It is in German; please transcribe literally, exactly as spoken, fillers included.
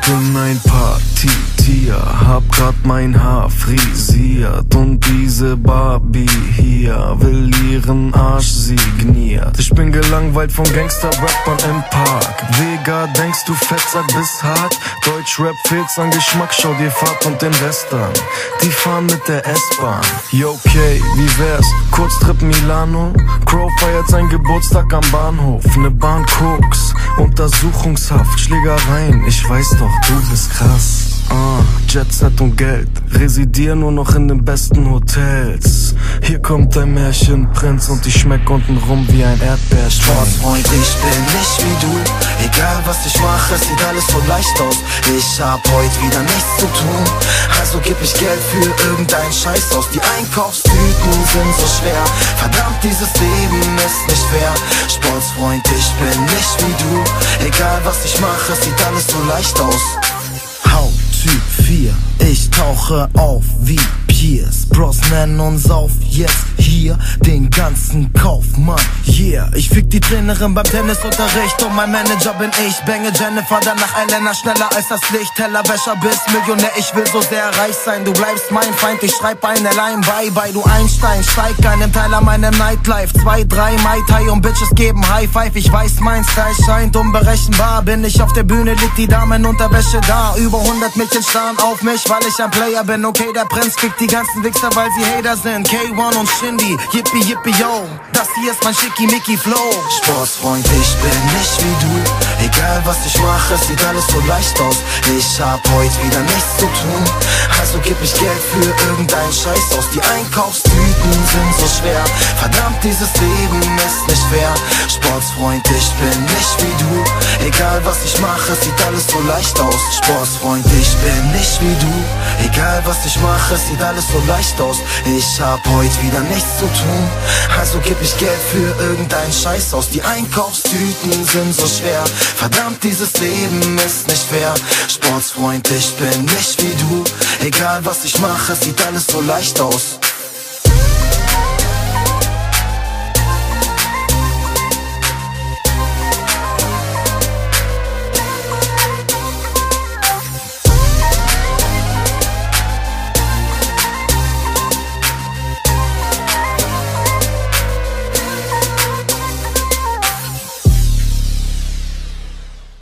bin ein Partytier, hab grad mein Haar frisiert und diese Barbie hier will ihren Arsch signiert. Ich bin gelangweilt von Gangster-Rappern im Park. Vega, denkst du Fettsack bis hart? Deutschrap fehlt's an Geschmack, schau dir Fahrt und den Rest an. Die fahren mit der S-Bahn. Yo, okay, wie wär's? Kurztrip Milano? Crow feiert sein Geburtstag am Bahnhof. Ne Bahn Koks, Untersuchungshaft, Schlägereien. Ich weiß doch, du bist krass. Ah, Jetset und Geld, residier nur noch in den besten Hotels. Hier kommt ein Märchenprinz und ich schmeck untenrum wie ein Erdbeerstrauch. Sportsfreund, ich bin nicht wie du. Egal was ich mache, es sieht alles so leicht aus. Ich hab heute wieder nichts zu tun, also geb ich Geld für irgendeinen Scheiß aus. Die Einkaufstüten sind so schwer, verdammt, dieses Leben ist nicht fair. Sportsfreund, ich bin nicht wie du. Egal was ich mache, es sieht alles so leicht aus. Haupttyp vier, ich tauche auf wie Pierce Brosnan und sauf jetzt hier den ganzen Kaufmann. Yeah, ich fick die Trainerin beim Tennisunterricht und mein Manager bin ich. Bange Jennifer, danach Elena, schneller als das Licht. Tellerwäscher bis Millionär, ich will so sehr reich sein. Du bleibst mein Feind, ich schreib eine Line. Bye bye, du Einstein, steig einem Teil an meinem Nightlife. Zwei, drei, Mai Tai und Bitches geben High Five. Ich weiß, mein Style scheint unberechenbar. Bin ich auf der Bühne, liegt die Damenunterwäsche da. Über hundert Mädchen starren auf mich, weil ich ein Player bin. Okay, der Prinz kriegt die ganzen Wichser, weil sie Hater sind. K eins und Shindy, yippie yippie yo. Das hier ist mein Schickimicki Flow. Sportsfreund, ich bin nicht wie du. Egal was ich mache, es sieht alles so leicht aus. Ich hab heute wieder nichts zu tun, also geb ich Geld für irgendeinen Scheiß aus. Die Einkaufstüten sind so schwer, verdammt, dieses Leben ist nicht fair. Sportsfreund, ich bin nicht wie du. Egal was ich mache, es sieht alles so leicht aus. Sportsfreund, ich bin nicht wie du. Egal was ich mache, es sieht alles so leicht aus. Ich hab heute wieder nichts zu tun, also geb ich Geld für irgendeinen Scheiß aus. Die Einkaufstüten sind so schwer, verdammt, dieses Leben ist nicht fair. Sportsfreund, ich bin nicht wie du. Egal was ich mache, es sieht alles so leicht aus.